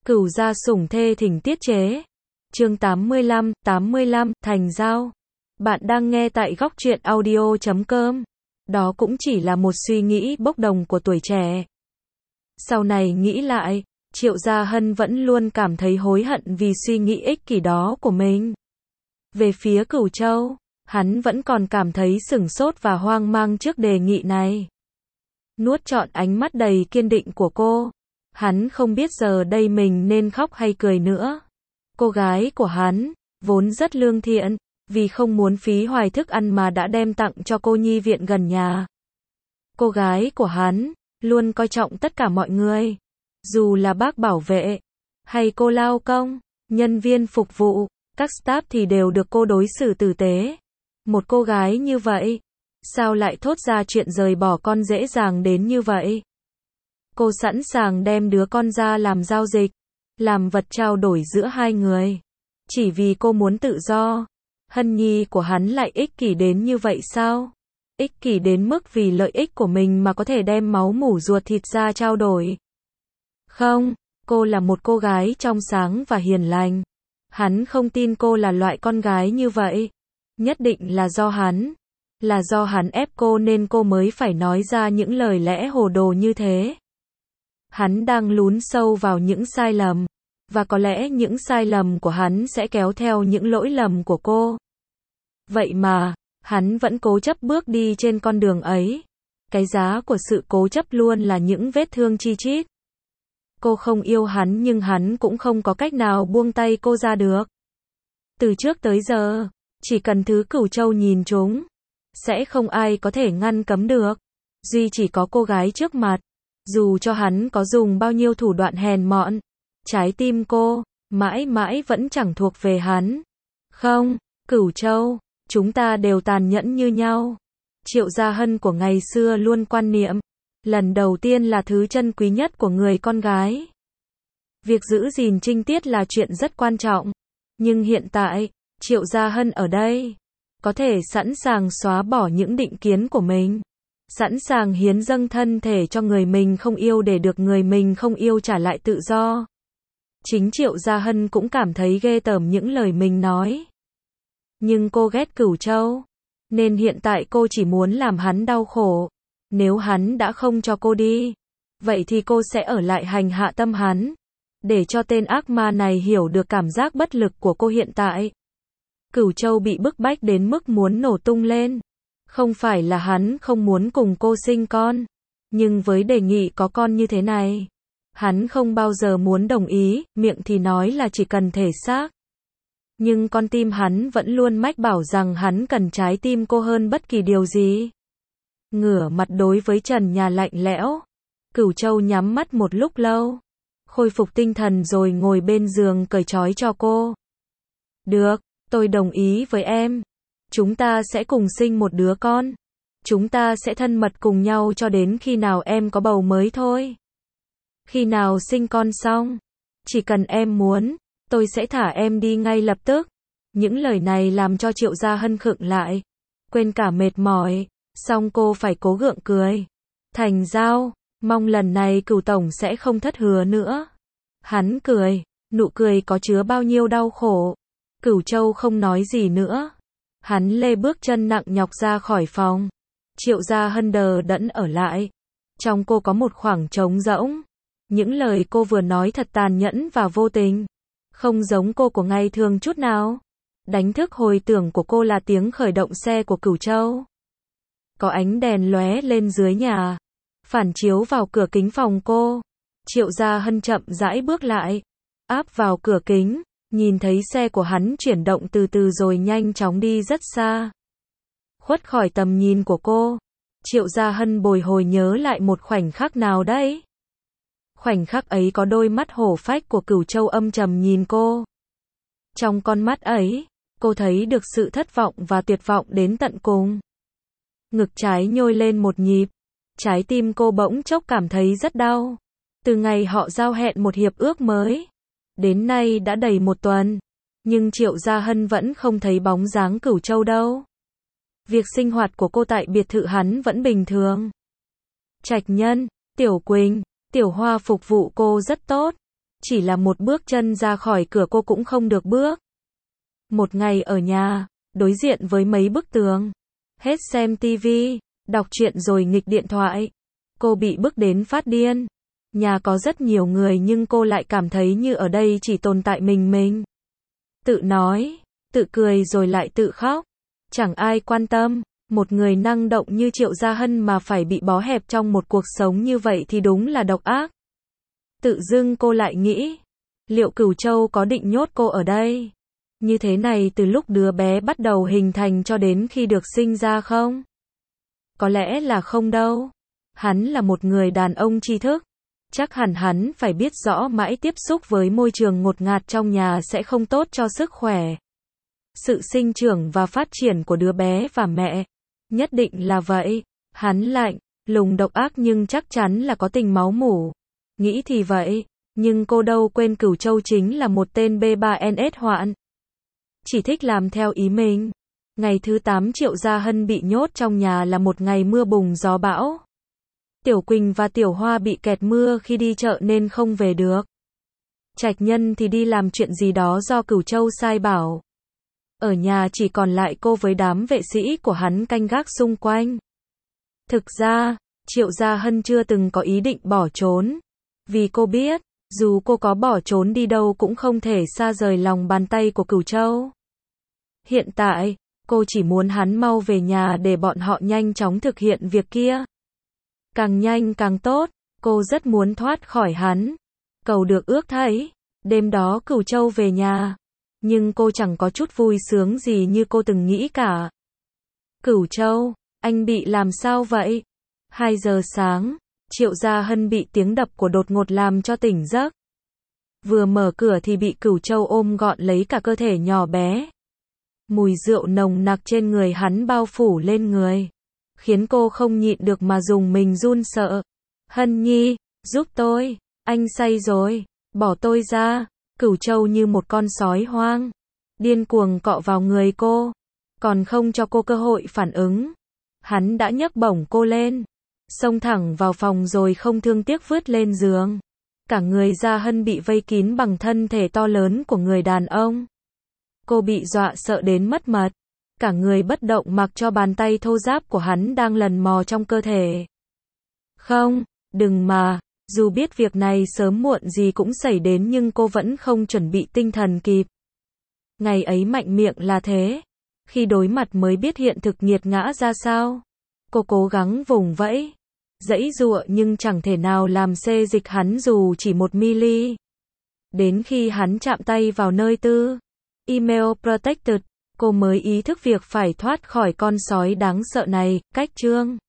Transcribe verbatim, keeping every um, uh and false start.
Cửu gia sủng thê thỉnh tiết chế. Chương tám mươi lăm, tám mươi lăm, thành giao. Bạn đang nghe tại góc truyện audio chấm com. Đó cũng chỉ là một suy nghĩ bốc đồng của tuổi trẻ. Sau này nghĩ lại, Triệu Gia Hân vẫn luôn cảm thấy hối hận vì suy nghĩ ích kỷ đó của mình. Về phía Cửu Châu, hắn vẫn còn cảm thấy sửng sốt và hoang mang trước đề nghị này. Nuốt trọn ánh mắt đầy kiên định của cô, hắn không biết giờ đây mình nên khóc hay cười nữa. Cô gái của hắn, vốn rất lương thiện, vì không muốn phí hoài thức ăn mà đã đem tặng cho cô nhi viện gần nhà. Cô gái của hắn, luôn coi trọng tất cả mọi người. Dù là bác bảo vệ, hay cô lao công, nhân viên phục vụ, các staff thì đều được cô đối xử tử tế. Một cô gái như vậy, sao lại thốt ra chuyện rời bỏ con dễ dàng đến như vậy? Cô sẵn sàng đem đứa con ra làm giao dịch, làm vật trao đổi giữa hai người. Chỉ vì cô muốn tự do. Hân nhi của hắn lại ích kỷ đến như vậy sao? Ích kỷ đến mức vì lợi ích của mình mà có thể đem máu mủ ruột thịt ra trao đổi. Không, cô là một cô gái trong sáng và hiền lành. Hắn không tin cô là loại con gái như vậy. Nhất định là do hắn. Là do hắn ép cô nên cô mới phải nói ra những lời lẽ hồ đồ như thế. Hắn đang lún sâu vào những sai lầm. Và có lẽ những sai lầm của hắn sẽ kéo theo những lỗi lầm của cô. Vậy mà, hắn vẫn cố chấp bước đi trên con đường ấy. Cái giá của sự cố chấp luôn là những vết thương chi chít. Cô không yêu hắn nhưng hắn cũng không có cách nào buông tay cô ra được. Từ trước tới giờ, chỉ cần thứ Cửu Châu nhìn chúng, sẽ không ai có thể ngăn cấm được. Duy chỉ có cô gái trước mặt, dù cho hắn có dùng bao nhiêu thủ đoạn hèn mọn, trái tim cô, mãi mãi vẫn chẳng thuộc về hắn. Không, Cửu Châu, chúng ta đều tàn nhẫn như nhau. Triệu Gia Hân của ngày xưa luôn quan niệm, lần đầu tiên là thứ chân quý nhất của người con gái. Việc giữ gìn trinh tiết là chuyện rất quan trọng. Nhưng hiện tại, Triệu Gia Hân ở đây, có thể sẵn sàng xóa bỏ những định kiến của mình. Sẵn sàng hiến dâng thân thể cho người mình không yêu để được người mình không yêu trả lại tự do. Chính Triệu Gia Hân cũng cảm thấy ghê tởm những lời mình nói. Nhưng cô ghét Cửu Châu, nên hiện tại cô chỉ muốn làm hắn đau khổ. Nếu hắn đã không cho cô đi, vậy thì cô sẽ ở lại hành hạ tâm hắn, để cho tên ác ma này hiểu được cảm giác bất lực của cô hiện tại. Cửu Châu bị bức bách đến mức muốn nổ tung lên. Không phải là hắn không muốn cùng cô sinh con, nhưng với đề nghị có con như thế này, hắn không bao giờ muốn đồng ý, miệng thì nói là chỉ cần thể xác. Nhưng con tim hắn vẫn luôn mách bảo rằng hắn cần trái tim cô hơn bất kỳ điều gì. Ngửa mặt đối với trần nhà lạnh lẽo, Cửu Châu nhắm mắt một lúc lâu, khôi phục tinh thần rồi ngồi bên giường cởi trói cho cô. Được, tôi đồng ý với em. Chúng ta sẽ cùng sinh một đứa con. Chúng ta sẽ thân mật cùng nhau cho đến khi nào em có bầu mới thôi. Khi nào sinh con xong, chỉ cần em muốn, tôi sẽ thả em đi ngay lập tức. Những lời này làm cho Triệu Gia Hân khựng lại, quên cả mệt mỏi, xong cô phải cố gượng cười. Thành giao, mong lần này Cửu tổng sẽ không thất hứa nữa. Hắn cười, nụ cười có chứa bao nhiêu đau khổ. Cửu Châu không nói gì nữa. Hắn lê bước chân nặng nhọc ra khỏi phòng. Triệu Gia Hân đờ đẫn ở lại. Trong cô có một khoảng trống rỗng. Những lời cô vừa nói thật tàn nhẫn và vô tình. Không giống cô của ngày thường chút nào. Đánh thức hồi tưởng của cô là tiếng khởi động xe của Cửu Châu. Có ánh đèn lóe lên dưới nhà, phản chiếu vào cửa kính phòng cô. Triệu Gia Hân chậm rãi bước lại, áp vào cửa kính, nhìn thấy xe của hắn chuyển động từ từ rồi nhanh chóng đi rất xa. Khuất khỏi tầm nhìn của cô, Triệu Gia Hân bồi hồi nhớ lại một khoảnh khắc nào đấy. Khoảnh khắc ấy có đôi mắt hổ phách của Cửu Châu âm trầm nhìn cô. Trong con mắt ấy, cô thấy được sự thất vọng và tuyệt vọng đến tận cùng. Ngực trái nhôi lên một nhịp, trái tim cô bỗng chốc cảm thấy rất đau. Từ ngày họ giao hẹn một hiệp ước mới, đến nay đã đầy một tuần, nhưng Triệu Gia Hân vẫn không thấy bóng dáng Cửu Châu đâu. Việc sinh hoạt của cô tại biệt thự hắn vẫn bình thường. Trạch Nhân, Tiểu Quỳnh, Tiểu Hoa phục vụ cô rất tốt. Chỉ là một bước chân ra khỏi cửa cô cũng không được bước. Một ngày ở nhà, đối diện với mấy bức tường, hết xem tivi, đọc truyện rồi nghịch điện thoại. Cô bị bức đến phát điên. Nhà có rất nhiều người nhưng cô lại cảm thấy như ở đây chỉ tồn tại mình mình. Tự nói, tự cười rồi lại tự khóc. Chẳng ai quan tâm. Một người năng động như Triệu Gia Hân mà phải bị bó hẹp trong một cuộc sống như vậy thì đúng là độc ác. Tự dưng cô lại nghĩ, liệu Cửu Châu có định nhốt cô ở đây như thế này từ lúc đứa bé bắt đầu hình thành cho đến khi được sinh ra không? Có lẽ là không đâu. Hắn là một người đàn ông tri thức. Chắc hẳn hắn phải biết rõ mãi tiếp xúc với môi trường ngột ngạt trong nhà sẽ không tốt cho sức khỏe, sự sinh trưởng và phát triển của đứa bé và mẹ. Nhất định là vậy. Hắn lạnh, lùng độc ác nhưng chắc chắn là có tình máu mủ. Nghĩ thì vậy, nhưng cô đâu quên Cửu Châu chính là một tên bê ba en ét hoạn. Chỉ thích làm theo ý mình. Ngày thứ tám Triệu Gia Hân bị nhốt trong nhà là một ngày mưa bùng gió bão. Tiểu Quỳnh và Tiểu Hoa bị kẹt mưa khi đi chợ nên không về được. Trạch Nhân thì đi làm chuyện gì đó do Cửu Châu sai bảo. Ở nhà chỉ còn lại cô với đám vệ sĩ của hắn canh gác xung quanh. Thực ra, Triệu Gia Hân chưa từng có ý định bỏ trốn. Vì cô biết, dù cô có bỏ trốn đi đâu cũng không thể xa rời lòng bàn tay của Cửu Châu. Hiện tại, cô chỉ muốn hắn mau về nhà để bọn họ nhanh chóng thực hiện việc kia. Càng nhanh càng tốt, cô rất muốn thoát khỏi hắn. Cầu được ước thấy, đêm đó Cửu Châu về nhà. Nhưng cô chẳng có chút vui sướng gì như cô từng nghĩ cả. Cửu Châu, anh bị làm sao vậy? Hai giờ sáng, Triệu Gia Hân bị tiếng đập của đột ngột làm cho tỉnh giấc. Vừa mở cửa thì bị Cửu Châu ôm gọn lấy cả cơ thể nhỏ bé. Mùi rượu nồng nặc trên người hắn bao phủ lên người, khiến cô không nhịn được mà dùng mình run sợ. Hân Nhi, giúp tôi, anh say rồi, bỏ tôi ra. Cửu Châu như một con sói hoang, điên cuồng cọ vào người cô, còn không cho cô cơ hội phản ứng. Hắn đã nhấc bổng cô lên, xông thẳng vào phòng rồi không thương tiếc vứt lên giường. Cả người Gia Hân bị vây kín bằng thân thể to lớn của người đàn ông. Cô bị dọa sợ đến mất mật, cả người bất động mặc cho bàn tay thô ráp của hắn đang lần mò trong cơ thể. Không, đừng mà. Dù biết việc này sớm muộn gì cũng xảy đến nhưng cô vẫn không chuẩn bị tinh thần kịp. Ngày ấy mạnh miệng là thế. Khi đối mặt mới biết hiện thực nghiệt ngã ra sao. Cô cố gắng vùng vẫy, giãy giụa nhưng chẳng thể nào làm xê dịch hắn dù chỉ một mi-li. Đến khi hắn chạm tay vào nơi tư, email protected, cô mới ý thức việc phải thoát khỏi con sói đáng sợ này. Cách chương